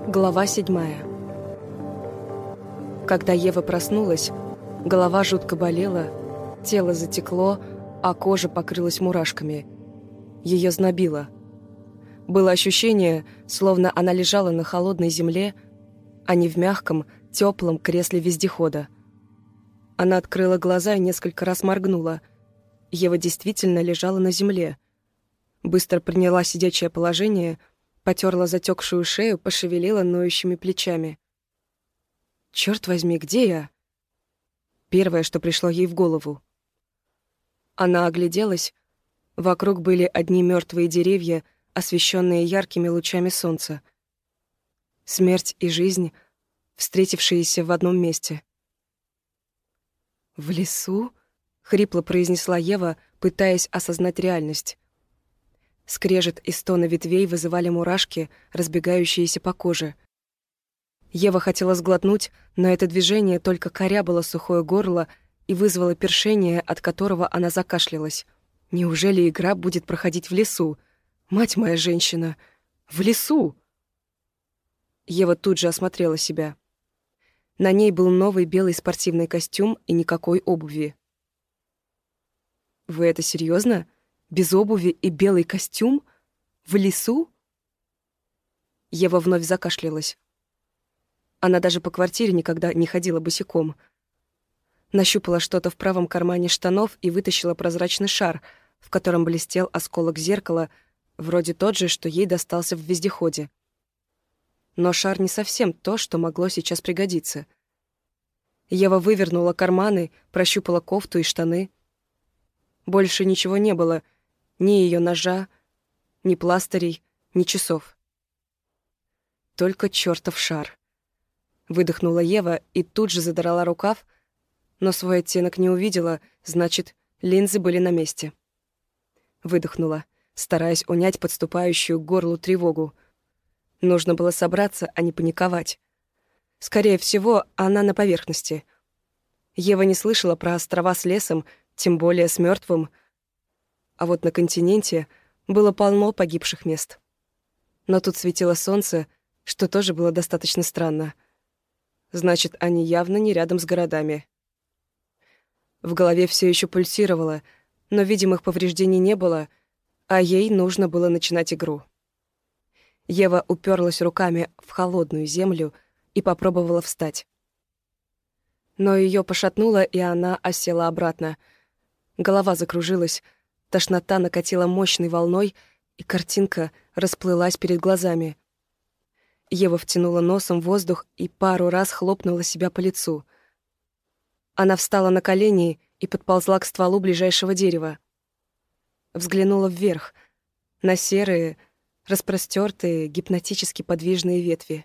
Глава 7. Когда Ева проснулась, голова жутко болела, тело затекло, а кожа покрылась мурашками. Ее знобило. Было ощущение, словно она лежала на холодной земле, а не в мягком, теплом кресле вездехода. Она открыла глаза и несколько раз моргнула. Ева действительно лежала на земле. Быстро приняла сидячее положение, потерла затекшую шею, пошевелила ноющими плечами. «Черт возьми, где я?» Первое, что пришло ей в голову. Она огляделась. Вокруг были одни мертвые деревья, освещенные яркими лучами солнца. Смерть и жизнь, встретившиеся в одном месте. «В лесу?» — хрипло произнесла Ева, пытаясь осознать реальность. Скрежет и стоны ветвей вызывали мурашки, разбегающиеся по коже. Ева хотела сглотнуть, но это движение только корябало сухое горло и вызвало першение, от которого она закашлялась. Неужели игра будет проходить в лесу? Мать моя женщина! В лесу! Ева тут же осмотрела себя. На ней был новый белый спортивный костюм и никакой обуви. «Вы это серьезно? Без обуви и белый костюм? В лесу?» Ева вновь закашлялась. Она даже по квартире никогда не ходила босиком. Нащупала что-то в правом кармане штанов и вытащила прозрачный шар, в котором блестел осколок зеркала, вроде тот же, что ей достался в вездеходе. Но шар не совсем то, что могло сейчас пригодиться. Ева вывернула карманы, прощупала кофту и штаны. Больше ничего не было, ни ее ножа, ни пластырей, ни часов. Только чертов шар. Выдохнула Ева и тут же задрала рукав, но свой оттенок не увидела, значит, линзы были на месте. Выдохнула, стараясь унять подступающую к горлу тревогу. Нужно было собраться, а не паниковать. Скорее всего, она на поверхности. Ева не слышала про острова с лесом, тем более с мертвым. А вот на континенте было полно погибших мест. Но тут светило солнце, что тоже было достаточно странно. Значит, они явно не рядом с городами. В голове все еще пульсировало, но видимых повреждений не было, а ей нужно было начинать игру. Ева уперлась руками в холодную землю и попробовала встать. Но ее пошатнуло, и она осела обратно. Голова закружилась, тошнота накатила мощной волной, и картинка расплылась перед глазами. Ева втянула носом воздух и пару раз хлопнула себя по лицу. Она встала на колени и подползла к стволу ближайшего дерева. Взглянула вверх, на серые, распростертые, гипнотически подвижные ветви.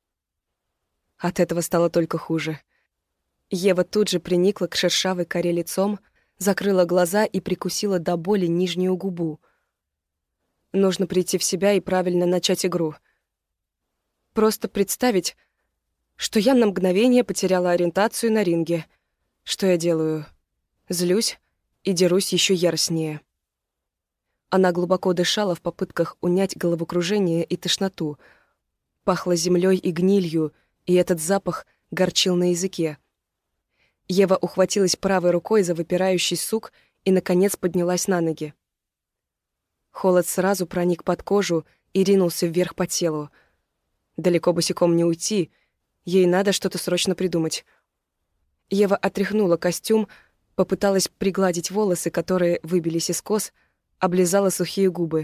От этого стало только хуже. Ева тут же приникла к шершавой коре лицом, закрыла глаза и прикусила до боли нижнюю губу. Нужно прийти в себя и правильно начать игру. Просто представить, что я на мгновение потеряла ориентацию на ринге. Что я делаю? Злюсь и дерусь еще яростнее. Она глубоко дышала в попытках унять головокружение и тошноту. Пахло землей и гнилью, и этот запах горчил на языке. Ева ухватилась правой рукой за выпирающий сук и, наконец, поднялась на ноги. Холод сразу проник под кожу и ринулся вверх по телу. Далеко босиком не уйти, ей надо что-то срочно придумать. Ева отряхнула костюм, попыталась пригладить волосы, которые выбились из кос, облизала сухие губы.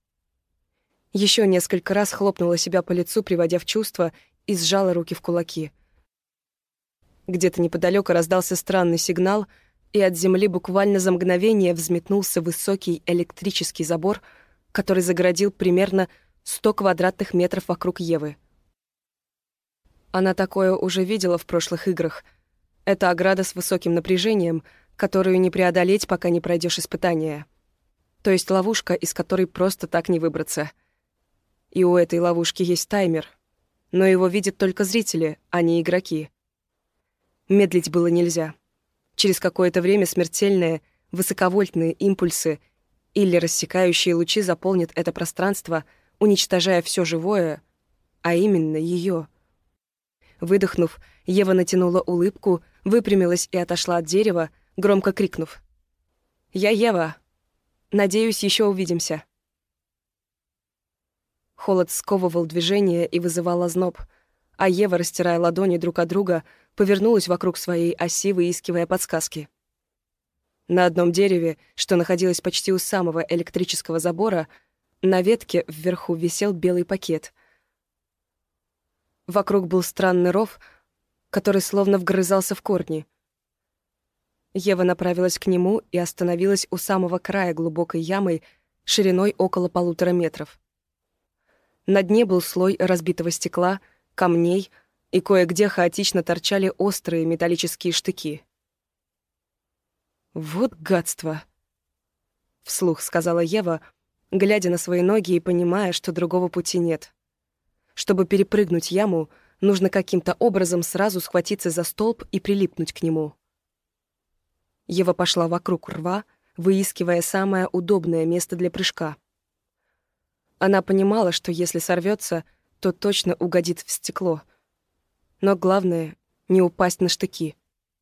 Еще несколько раз хлопнула себя по лицу, приводя в чувство, и сжала руки в кулаки. Где-то неподалеку раздался странный сигнал, и от земли буквально за мгновение взметнулся высокий электрический забор, который загородил примерно 100 квадратных метров вокруг Евы. Она такое уже видела в прошлых играх. Это ограда с высоким напряжением, которую не преодолеть, пока не пройдешь испытание. То есть ловушка, из которой просто так не выбраться. И у этой ловушки есть таймер, но его видят только зрители, а не игроки. Медлить было нельзя. Через какое-то время смертельные, высоковольтные импульсы или рассекающие лучи заполнят это пространство, уничтожая все живое, а именно ее. Выдохнув, Ева натянула улыбку, выпрямилась и отошла от дерева, громко крикнув: «Я Ева. Надеюсь, еще увидимся». Холод сковывал движение и вызывал озноб, а Ева, растирая ладони друг от друга, повернулась вокруг своей оси, выискивая подсказки. На одном дереве, что находилось почти у самого электрического забора, на ветке вверху висел белый пакет. Вокруг был странный ров, который словно вгрызался в корни. Ева направилась к нему и остановилась у самого края глубокой ямы шириной около 1,5 метров. На дне был слой разбитого стекла, камней, и кое-где хаотично торчали острые металлические штыки. «Вот гадство!» — вслух сказала Ева, глядя на свои ноги и понимая, что другого пути нет. Чтобы перепрыгнуть яму, нужно каким-то образом сразу схватиться за столб и прилипнуть к нему. Ева пошла вокруг рва, выискивая самое удобное место для прыжка. Она понимала, что если сорвется, то точно угодит в стекло. Но главное — не упасть на штыки.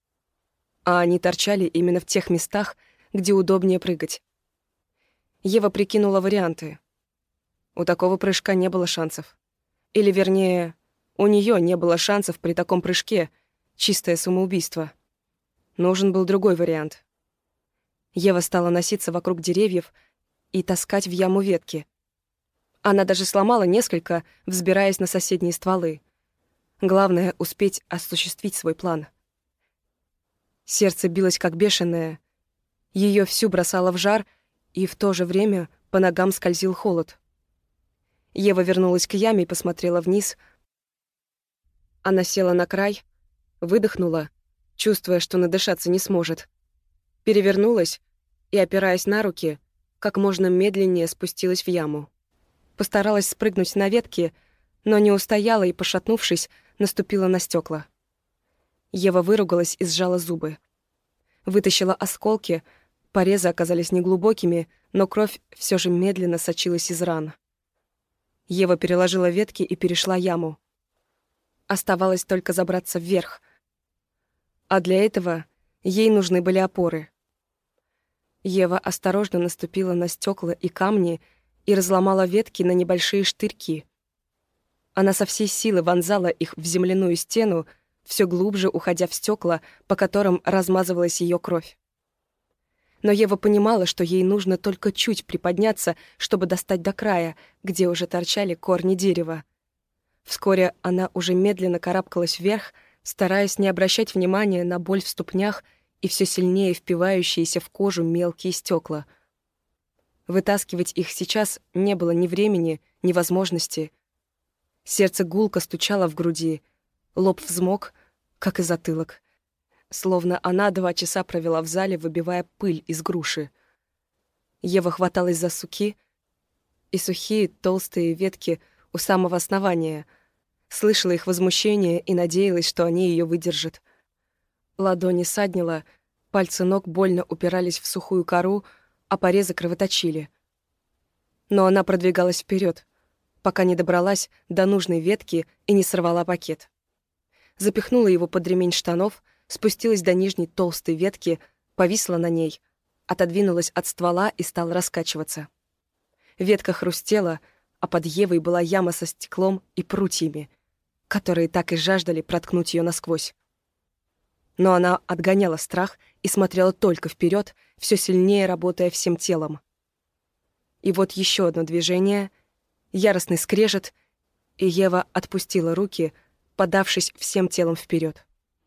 А они торчали именно в тех местах, где удобнее прыгать. Ева прикинула варианты. У такого прыжка не было шансов. Или, вернее, у нее не было шансов при таком прыжке. Чистое самоубийство. Нужен был другой вариант. Ева стала носиться вокруг деревьев и таскать в яму ветки. Она даже сломала несколько, взбираясь на соседние стволы. Главное — успеть осуществить свой план. Сердце билось как бешеное. Ее всю бросало в жар, и в то же время по ногам скользил холод. Ева вернулась к яме и посмотрела вниз. Она села на край, выдохнула, чувствуя, что надышаться не сможет. Перевернулась и, опираясь на руки, как можно медленнее спустилась в яму. Постаралась спрыгнуть на ветки, но не устояла и, пошатнувшись, наступила на стекла. Ева выругалась и сжала зубы. Вытащила осколки, порезы оказались неглубокими, но кровь все же медленно сочилась из ран. Ева переложила ветки и перешла яму. Оставалось только забраться вверх. А для этого ей нужны были опоры. Ева осторожно наступила на стекла и камни и разломала ветки на небольшие штырьки. Она со всей силы вонзала их в земляную стену, все глубже уходя в стекла, по которым размазывалась ее кровь. Но Ева понимала, что ей нужно только чуть приподняться, чтобы достать до края, где уже торчали корни дерева. Вскоре она уже медленно карабкалась вверх, стараясь не обращать внимания на боль в ступнях и все сильнее впивающиеся в кожу мелкие стекла. Вытаскивать их сейчас не было ни времени, ни возможности. Сердце гулко стучало в груди, лоб взмок, как и затылок. Словно она 2 часа провела в зале, выбивая пыль из груши. Ева хваталась за суки и сухие толстые ветки у самого основания, слышала их возмущение и надеялась, что они ее выдержат. Ладони саднило, пальцы ног больно упирались в сухую кору, а порезы кровоточили. Но она продвигалась вперед, пока не добралась до нужной ветки и не сорвала пакет. Запихнула его под ремень штанов, спустилась до нижней толстой ветки, повисла на ней, отодвинулась от ствола и стала раскачиваться. Ветка хрустела, а под Евой была яма со стеклом и прутьями, которые так и жаждали проткнуть ее насквозь. Но она отгоняла страх и смотрела только вперед, все сильнее работая всем телом. И вот еще одно движение, яростный скрежет, и Ева отпустила руки, подавшись всем телом вперед.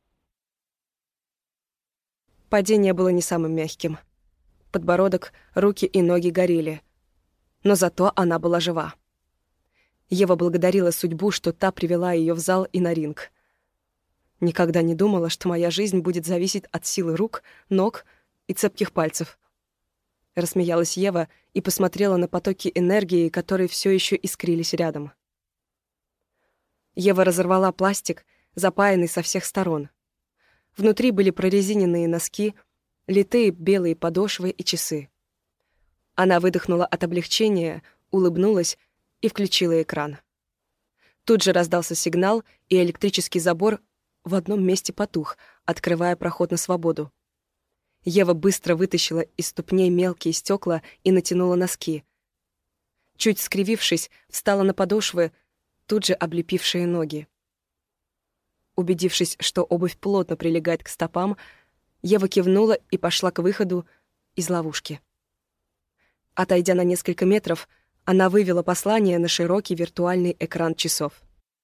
Падение было не самым мягким. Подбородок, руки и ноги горели. Но зато она была жива. Ева благодарила судьбу, что та привела ее в зал и на ринг. Никогда не думала, что моя жизнь будет зависеть от силы рук, ног и цепких пальцев. Рассмеялась Ева и посмотрела на потоки энергии, которые все еще искрились рядом. Ева разорвала пластик, запаянный со всех сторон. Внутри были прорезиненные носки, литые белые подошвы и часы. Она выдохнула от облегчения, улыбнулась и включила экран. Тут же раздался сигнал, и электрический забор в одном месте потух, открывая проход на свободу. Ева быстро вытащила из ступней мелкие стекла и натянула носки. Чуть скривившись, встала на подошвы, тут же облепившие ноги. Убедившись, что обувь плотно прилегает к стопам, Ева кивнула и пошла к выходу из ловушки. Отойдя на несколько метров, она вывела послание на широкий виртуальный экран часов.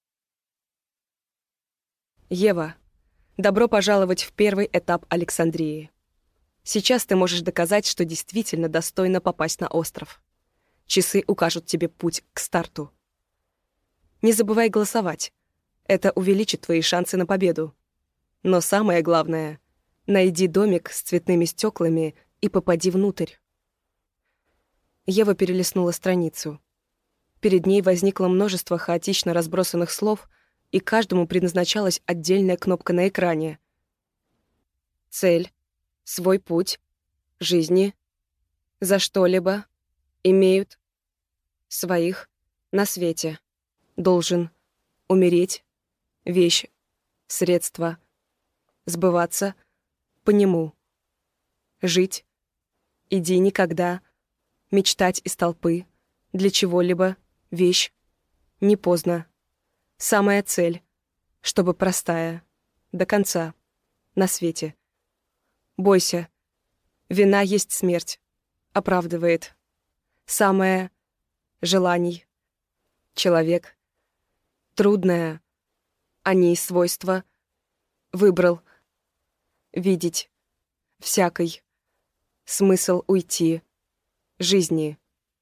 «Ева, добро пожаловать в первый этап Александрии. Сейчас ты можешь доказать, что действительно достойна попасть на остров. Часы укажут тебе путь к старту. Не забывай голосовать. Это увеличит твои шансы на победу. Но самое главное — найди домик с цветными стеклами и попади внутрь». Ева перелистнула страницу. Перед ней возникло множество хаотично разбросанных слов, и каждому предназначалась отдельная кнопка на экране. Цель, свой путь, жизни, за что-либо, имеют, своих, на свете, должен, умереть, вещь, средство, сбываться, по нему, жить, иди никогда, мечтать из толпы, для чего-либо, вещь, не поздно, самая цель, чтобы простая, до конца, на свете. Бойся, вина есть смерть, оправдывает. Самое желаний, человек, трудное, они свойства, выбрал, видеть, всякой, смысл уйти, жизни.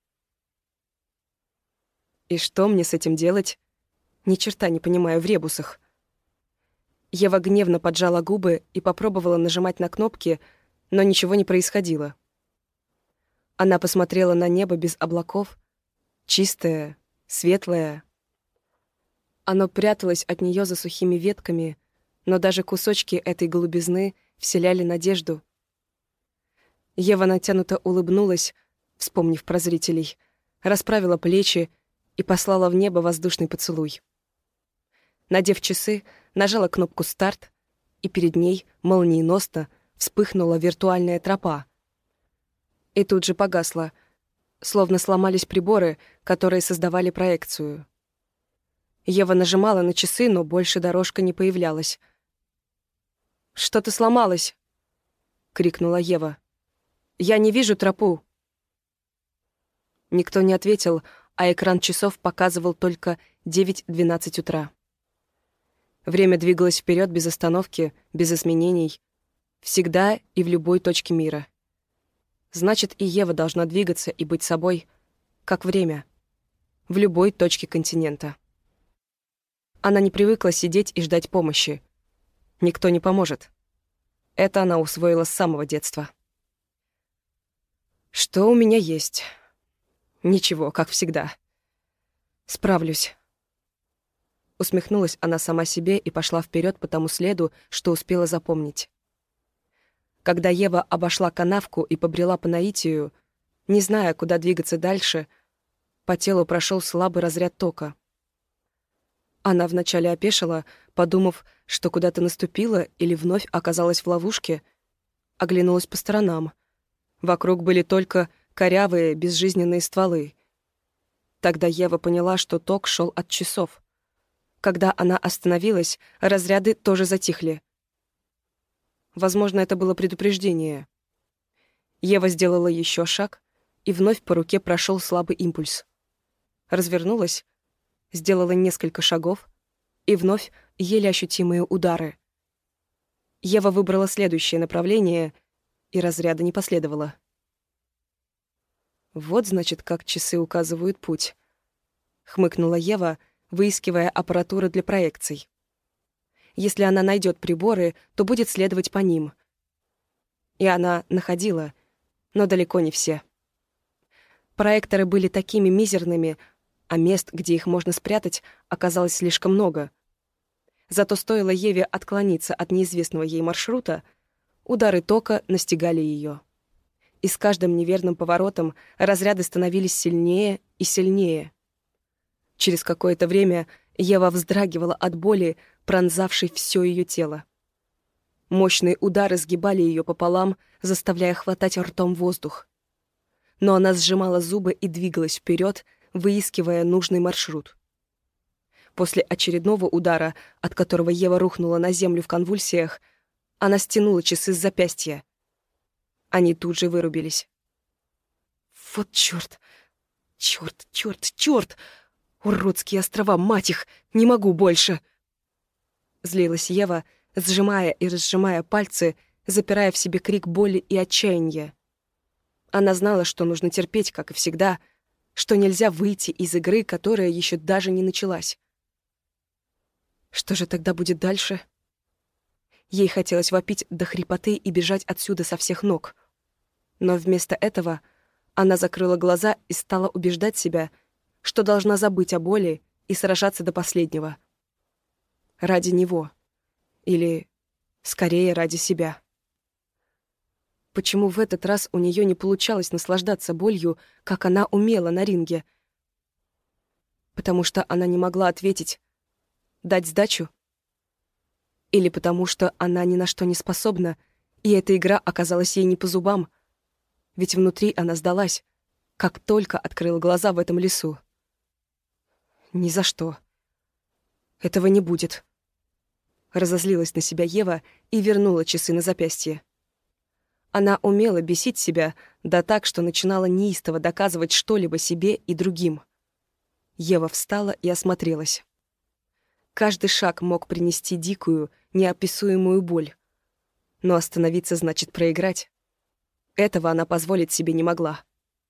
И что мне с этим делать? Ни черта не понимаю в ребусах. Ева гневно поджала губы и попробовала нажимать на кнопки, но ничего не происходило. Она посмотрела на небо без облаков, чистое, светлое. Оно пряталось от нее за сухими ветками, но даже кусочки этой голубизны вселяли надежду. Ева натянуто улыбнулась, вспомнив про зрителей, расправила плечи и послала в небо воздушный поцелуй. Надев часы, нажала кнопку «Старт», и перед ней молниеносно вспыхнула виртуальная тропа. И тут же погасла, словно сломались приборы, которые создавали проекцию. Ева нажимала на часы, но больше дорожка не появлялась. «Что-то сломалось!» — крикнула Ева. «Я не вижу тропу!» Никто не ответил, а экран часов показывал только 9:12 утра. Время двигалось вперед без остановки, без изменений, всегда и в любой точке мира. Значит, и Ева должна двигаться и быть собой, как время, в любой точке континента. Она не привыкла сидеть и ждать помощи. Никто не поможет. Это она усвоила с самого детства. Что у меня есть? Ничего, как всегда. Справлюсь. Усмехнулась она сама себе и пошла вперед по тому следу, что успела запомнить. Когда Ева обошла канавку и побрела по наитию, не зная, куда двигаться дальше, по телу прошел слабый разряд тока. Она вначале опешила, подумав, что куда-то наступила или вновь оказалась в ловушке, оглянулась по сторонам. Вокруг были только корявые, безжизненные стволы. Тогда Ева поняла, что ток шел от часов. Когда она остановилась, разряды тоже затихли. Возможно, это было предупреждение. Ева сделала еще шаг, и вновь по руке прошел слабый импульс. Развернулась, сделала несколько шагов, и вновь еле ощутимые удары. Ева выбрала следующее направление, и разряда не последовало. «Вот, значит, как часы указывают путь», — хмыкнула Ева, выискивая аппаратуру для проекций. Если она найдет приборы, то будет следовать по ним. И она находила, но далеко не все. Проекторы были такими мизерными, а мест, где их можно спрятать, оказалось слишком много. Зато стоило Еве отклониться от неизвестного ей маршрута, удары тока настигали ее. И с каждым неверным поворотом разряды становились сильнее и сильнее. Через какое-то время Ева вздрагивала от боли, пронзавшей все ее тело. Мощные удары сгибали ее пополам, заставляя хватать ртом воздух. Но она сжимала зубы и двигалась вперед, выискивая нужный маршрут. После очередного удара, от которого Ева рухнула на землю в конвульсиях, она стянула часы с запястья. Они тут же вырубились. Вот чёрт! Чёрт, чёрт, чёрт! Уродские острова, мать их! Не могу больше! Злилась Ева, сжимая и разжимая пальцы, запирая в себе крик боли и отчаяния. Она знала, что нужно терпеть, как и всегда, что нельзя выйти из игры, которая еще даже не началась. Что же тогда будет дальше? Ей хотелось вопить до хрипоты и бежать отсюда со всех ног. Но вместо этого она закрыла глаза и стала убеждать себя, что должна забыть о боли и сражаться до последнего. Ради него. Или, скорее, ради себя. Почему в этот раз у нее не получалось наслаждаться болью, как она умела на ринге? Потому что она не могла ответить «дать сдачу»? Или потому что она ни на что не способна, и эта игра оказалась ей не по зубам? Ведь внутри она сдалась, как только открыла глаза в этом лесу. Ни за что. Этого не будет. Разозлилась на себя Ева и вернула часы на запястье. Она умела бесить себя, да так, что начинала неистово доказывать что-либо себе и другим. Ева встала и осмотрелась. Каждый шаг мог принести дикую, неописуемую боль. Но остановиться значит проиграть. Этого она позволить себе не могла.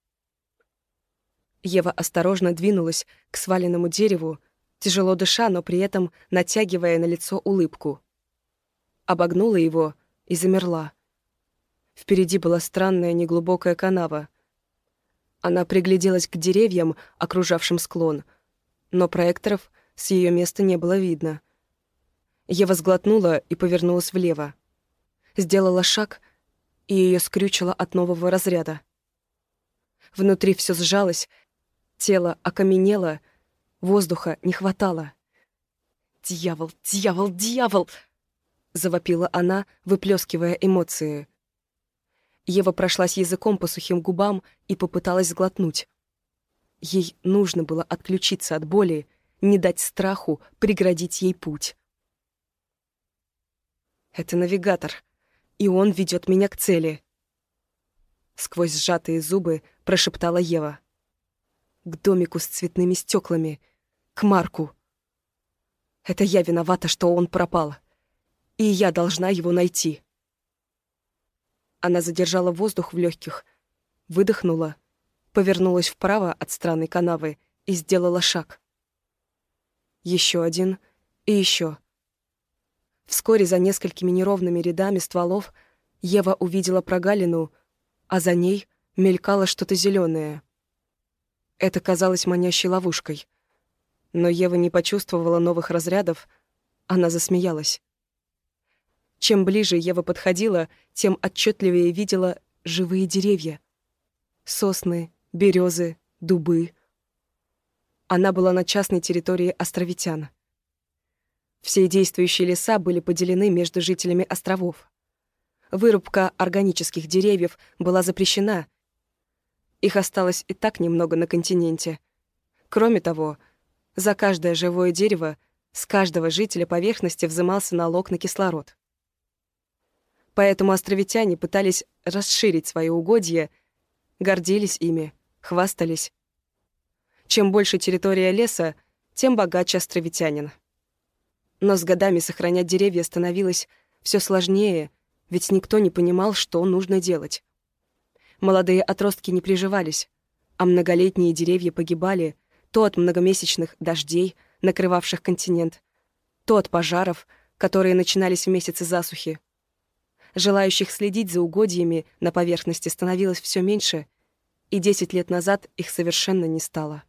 Ева осторожно двинулась к сваленному дереву, тяжело дыша, но при этом натягивая на лицо улыбку. Обогнула его и замерла. Впереди была странная неглубокая канава. Она пригляделась к деревьям, окружавшим склон, но проекторов с ее места не было видно. Ева сглотнула и повернулась влево. Сделала шаг, и ее скрючило от нового разряда. Внутри все сжалось, тело окаменело, воздуха не хватало. «Дьявол, дьявол, дьявол!» — завопила она, выплескивая эмоции. Ева прошлась языком по сухим губам и попыталась сглотнуть. Ей нужно было отключиться от боли, не дать страху преградить ей путь. «Это навигатор, и он ведет меня к цели», — сквозь сжатые зубы прошептала Ева. «К домику с цветными стеклами, к Марку. Это я виновата, что он пропал, и я должна его найти». Она задержала воздух в легких, выдохнула, повернулась вправо от странной канавы и сделала шаг. Еще один и еще. Вскоре за несколькими неровными рядами стволов Ева увидела прогалину, а за ней мелькало что-то зеленое. Это казалось манящей ловушкой. Но Ева не почувствовала новых разрядов, она засмеялась. Чем ближе Ева подходила, тем отчетливее видела живые деревья. Сосны, березы, дубы. Она была на частной территории островитян. Все действующие леса были поделены между жителями островов. Вырубка органических деревьев была запрещена. Их осталось и так немного на континенте. Кроме того, за каждое живое дерево с каждого жителя поверхности взимался налог на кислород. Поэтому островитяне пытались расширить свои угодья, гордились ими, хвастались. Чем больше территория леса, тем богаче островитянин. Но с годами сохранять деревья становилось все сложнее, ведь никто не понимал, что нужно делать. Молодые отростки не приживались, а многолетние деревья погибали то от многомесячных дождей, накрывавших континент, то от пожаров, которые начинались в месяцы засухи. Желающих следить за угодьями на поверхности становилось все меньше, и 10 лет назад их совершенно не стало.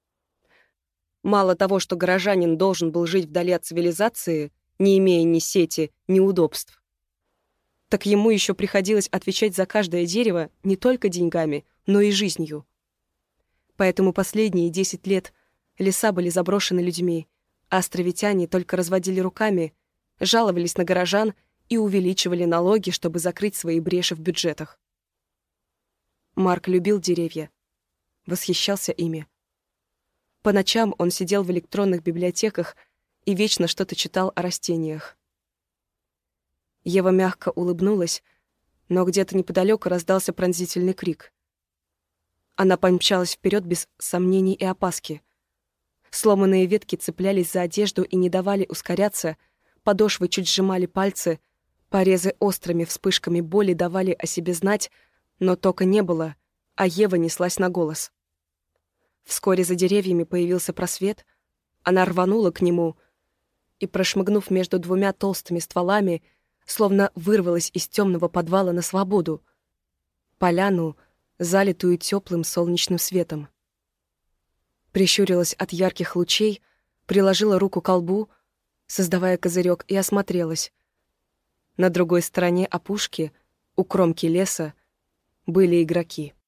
Мало того, что горожанин должен был жить вдали от цивилизации, не имея ни сети, ни удобств, так ему еще приходилось отвечать за каждое дерево не только деньгами, но и жизнью. Поэтому последние 10 лет леса были заброшены людьми, Островитяне только разводили руками, жаловались на горожан и увеличивали налоги, чтобы закрыть свои бреши в бюджетах. Марк любил деревья, восхищался ими. По ночам он сидел в электронных библиотеках и вечно что-то читал о растениях. Ева мягко улыбнулась, но где-то неподалеку раздался пронзительный крик. Она помчалась вперед без сомнений и опаски. Сломанные ветки цеплялись за одежду и не давали ускоряться, подошвы чуть сжимали пальцы, порезы острыми вспышками боли давали о себе знать, но тока не было, а Ева неслась на голос. Вскоре за деревьями появился просвет, она рванула к нему и, прошмыгнув между двумя толстыми стволами, словно вырвалась из темного подвала на свободу, поляну, залитую теплым солнечным светом. Прищурилась от ярких лучей, приложила руку к колбу, создавая козырек, и осмотрелась. На другой стороне опушки, у кромки леса, были игроки.